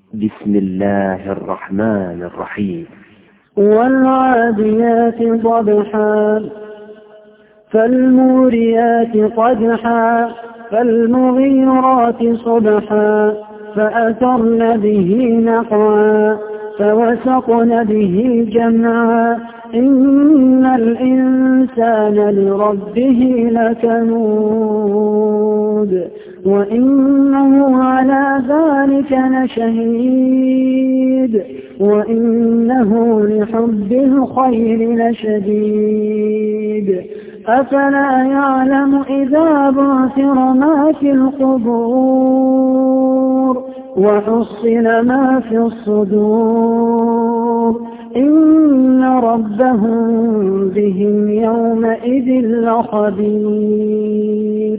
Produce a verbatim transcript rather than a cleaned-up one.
بسم الله الرحمن الرحيم. والعاديات ضبحا فالموريات قدحا فالمغيرات صبحا فأثرن به نقعا فوسطن به جمعا إن الإنسان لربه لكنود وإنه على ذلك لشهيد وإنه لحب الخير لشديد أفلا يعلم إذا بعثر ما في القبور وحصل ما في الصدور إن ربهم بهم يومئذ لخبير.